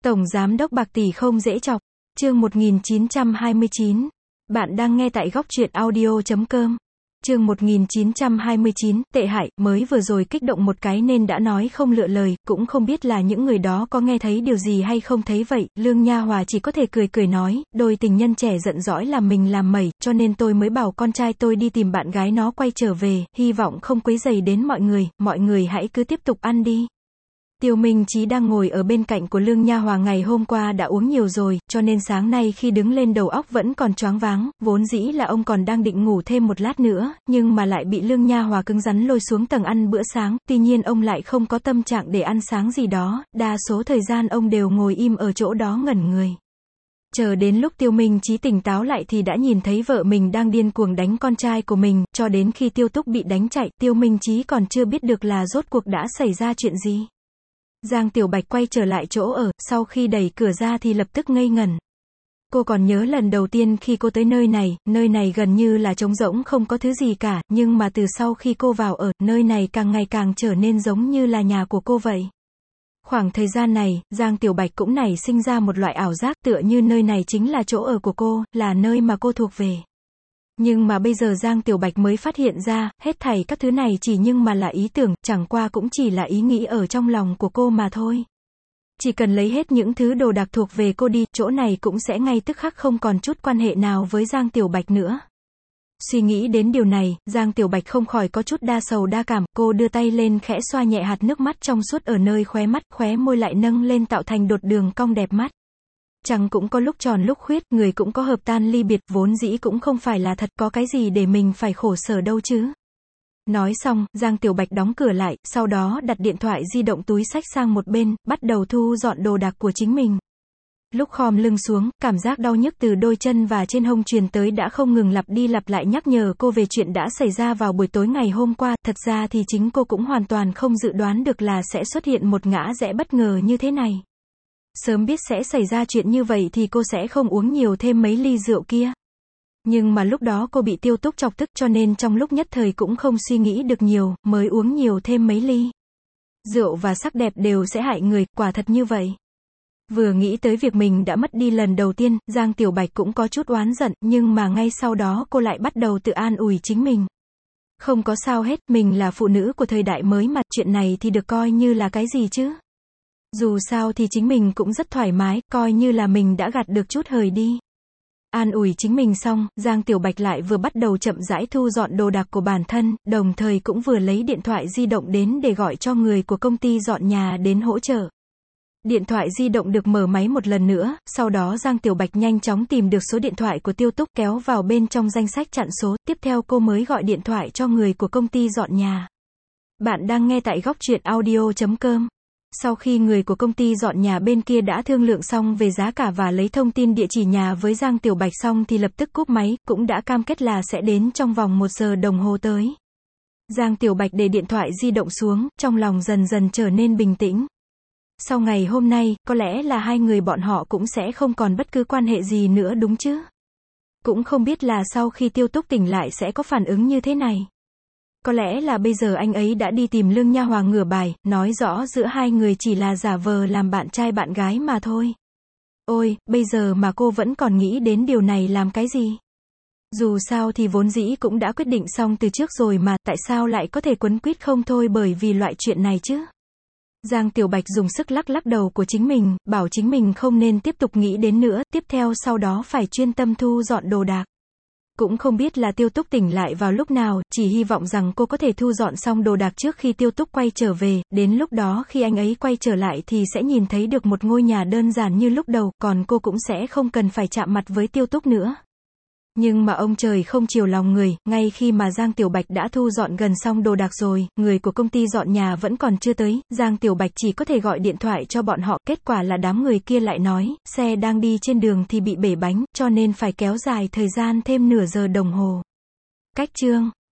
Tổng Giám đốc bạc tỷ không dễ chọc. Chương 1929. Bạn đang nghe tại góc truyện audio.com. Chương 1929, tệ hại, mới vừa rồi kích động một cái nên đã nói không lựa lời, cũng không biết là những người đó có nghe thấy điều gì hay không thấy vậy, Lương Nha Hòa chỉ có thể cười cười nói, đôi tình nhân trẻ giận dỗi làm mình làm mẩy, cho nên tôi mới bảo con trai tôi đi tìm bạn gái nó quay trở về, hy vọng không quấy rầy đến mọi người hãy cứ tiếp tục ăn đi. Tiêu Minh Chí đang ngồi ở bên cạnh của Lương Nha Hòa, ngày hôm qua đã uống nhiều rồi, cho nên sáng nay khi đứng lên đầu óc vẫn còn choáng váng, vốn dĩ là ông còn đang định ngủ thêm một lát nữa, nhưng mà lại bị Lương Nha Hòa cứng rắn lôi xuống tầng ăn bữa sáng, tuy nhiên ông lại không có tâm trạng để ăn sáng gì đó, đa số thời gian ông đều ngồi im ở chỗ đó ngẩn người. Chờ đến lúc Tiêu Minh Chí tỉnh táo lại thì đã nhìn thấy vợ mình đang điên cuồng đánh con trai của mình, cho đến khi Tiêu Túc bị đánh chạy, Tiêu Minh Chí còn chưa biết được là rốt cuộc đã xảy ra chuyện gì. Giang Tiểu Bạch quay trở lại chỗ ở, sau khi đẩy cửa ra thì lập tức ngây ngẩn. Cô còn nhớ lần đầu tiên khi cô tới nơi này gần như là trống rỗng không có thứ gì cả, nhưng mà từ sau khi cô vào ở, nơi này càng ngày càng trở nên giống như là nhà của cô vậy. Khoảng thời gian này, Giang Tiểu Bạch cũng nảy sinh ra một loại ảo giác tựa như nơi này chính là chỗ ở của cô, là nơi mà cô thuộc về. Nhưng mà bây giờ Giang Tiểu Bạch mới phát hiện ra, hết thảy các thứ này chỉ nhưng mà là ý tưởng, chẳng qua cũng chỉ là ý nghĩ ở trong lòng của cô mà thôi. Chỉ cần lấy hết những thứ đồ đạc thuộc về cô đi, chỗ này cũng sẽ ngay tức khắc không còn chút quan hệ nào với Giang Tiểu Bạch nữa. Suy nghĩ đến điều này, Giang Tiểu Bạch không khỏi có chút đa sầu đa cảm, cô đưa tay lên khẽ xoa nhẹ hạt nước mắt trong suốt ở nơi khóe mắt, khóe môi lại nâng lên tạo thành đột đường cong đẹp mắt. Trăng cũng có lúc tròn lúc khuyết, người cũng có hợp tan ly biệt, vốn dĩ cũng không phải là thật, có cái gì để mình phải khổ sở đâu chứ. Nói xong, Giang Tiểu Bạch đóng cửa lại, sau đó đặt điện thoại di động túi xách sang một bên, bắt đầu thu dọn đồ đạc của chính mình. Lúc khom lưng xuống, cảm giác đau nhức từ đôi chân và trên hông truyền tới đã không ngừng lặp đi lặp lại nhắc nhở cô về chuyện đã xảy ra vào buổi tối ngày hôm qua, thật ra thì chính cô cũng hoàn toàn không dự đoán được là sẽ xuất hiện một ngã rẽ bất ngờ như thế này. Sớm biết sẽ xảy ra chuyện như vậy thì cô sẽ không uống nhiều thêm mấy ly rượu kia. Nhưng mà lúc đó cô bị Tiêu Túc chọc tức cho nên trong lúc nhất thời cũng không suy nghĩ được nhiều, mới uống nhiều thêm mấy ly. Rượu và sắc đẹp đều sẽ hại người, quả thật như vậy. Vừa nghĩ tới việc mình đã mất đi lần đầu tiên, Giang Tiểu Bạch cũng có chút oán giận, nhưng mà ngay sau đó cô lại bắt đầu tự an ủi chính mình. Không có sao hết, mình là phụ nữ của thời đại mới mà, chuyện này thì được coi như là cái gì chứ. Dù sao thì chính mình cũng rất thoải mái, coi như là mình đã gạt được chút hời đi. An ủi chính mình xong, Giang Tiểu Bạch lại vừa bắt đầu chậm rãi thu dọn đồ đạc của bản thân, đồng thời cũng vừa lấy điện thoại di động đến để gọi cho người của công ty dọn nhà đến hỗ trợ. Điện thoại di động được mở máy một lần nữa, sau đó Giang Tiểu Bạch nhanh chóng tìm được số điện thoại của Tiêu Túc kéo vào bên trong danh sách chặn số, tiếp theo cô mới gọi điện thoại cho người của công ty dọn nhà. Bạn đang nghe tại góc truyện audio.com. Sau khi người của công ty dọn nhà bên kia đã thương lượng xong về giá cả và lấy thông tin địa chỉ nhà với Giang Tiểu Bạch xong thì lập tức cúp máy, cũng đã cam kết là sẽ đến trong vòng 1 giờ đồng hồ tới. Giang Tiểu Bạch để điện thoại di động xuống, trong lòng dần dần trở nên bình tĩnh. Sau ngày hôm nay, có lẽ là hai người bọn họ cũng sẽ không còn bất cứ quan hệ gì nữa đúng chứ? Cũng không biết là sau khi Tiêu Túc tỉnh lại sẽ có phản ứng như thế này. Có lẽ là bây giờ anh ấy đã đi tìm Lương Nha Hòa ngửa bài, nói rõ giữa hai người chỉ là giả vờ làm bạn trai bạn gái mà thôi. Ôi, bây giờ mà cô vẫn còn nghĩ đến điều này làm cái gì? Dù sao thì vốn dĩ cũng đã quyết định xong từ trước rồi mà, tại sao lại có thể quấn quýt không thôi bởi vì loại chuyện này chứ? Giang Tiểu Bạch dùng sức lắc lắc đầu của chính mình, bảo chính mình không nên tiếp tục nghĩ đến nữa, tiếp theo sau đó phải chuyên tâm thu dọn đồ đạc. Cũng không biết là Tiêu Túc tỉnh lại vào lúc nào, chỉ hy vọng rằng cô có thể thu dọn xong đồ đạc trước khi Tiêu Túc quay trở về, đến lúc đó khi anh ấy quay trở lại thì sẽ nhìn thấy được một ngôi nhà đơn giản như lúc đầu, còn cô cũng sẽ không cần phải chạm mặt với Tiêu Túc nữa. Nhưng mà ông trời không chiều lòng người, ngay khi mà Giang Tiểu Bạch đã thu dọn gần xong đồ đạc rồi, người của công ty dọn nhà vẫn còn chưa tới, Giang Tiểu Bạch chỉ có thể gọi điện thoại cho bọn họ, kết quả là đám người kia lại nói, xe đang đi trên đường thì bị bể bánh, cho nên phải kéo dài thời gian thêm nửa giờ đồng hồ. Cách chương